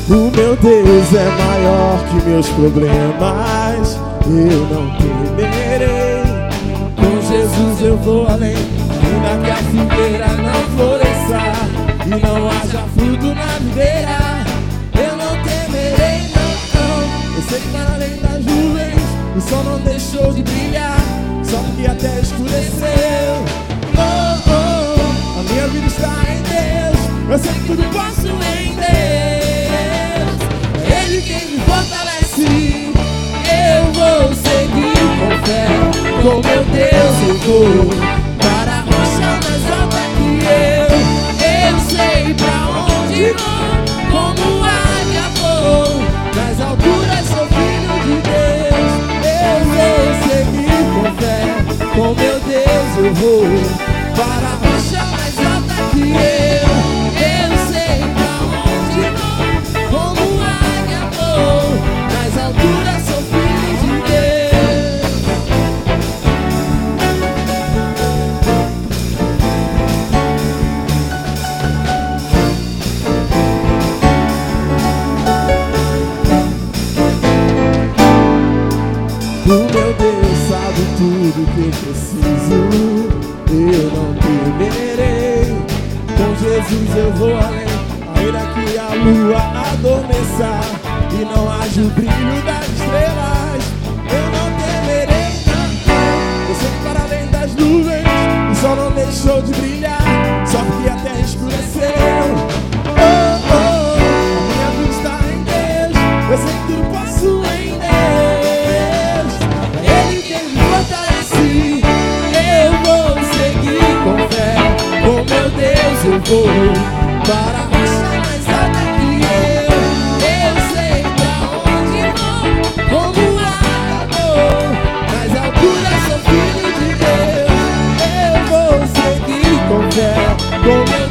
O meu Deus é maior que meus problemas, eu não temerei. Com Jesus eu vou além, ainda que a figueira não floresça e não haja fruto na videira, eu não temerei, não. Eu sei que para além das nuvens o sol não deixou de brilhar, só que até escureceu. Oh, oh, a minha vida está em Deus, eu sei que tudo posso em Deus. É Ele quem me fortalece, eu vou seguir com fé. Com meu Deus eu vou para a rocha mais alta que eu sei pra onde vou, como águia vou, nas alturas sou filho de Deus. Eu vou seguir com fé, com meu Deus eu vou para a rocha mais alta que eu sei pra onde vou, como águia vou, nas alturas sou filho de Deus. O meu Deus sabe tudo que eu preciso, eu não temerei. Com Jesus eu vou além, ainda que a lua adormeça e não haja o brilho das estrelas, eu não temerei, não. Eu sei que para além das nuvens o sol não deixou de brilhar, só que a terra escureceu. Oh, oh, a minha vida está em Deus, eu sei que tudo posso em Deus. É Ele quem me fortalece, eu vou seguir com fé. Com meu Deus eu vou para a rocha mais alta que eu sei pra onde vou, como água vou, nas alturas sou filho de Deus. Eu vou seguir com fé, com meu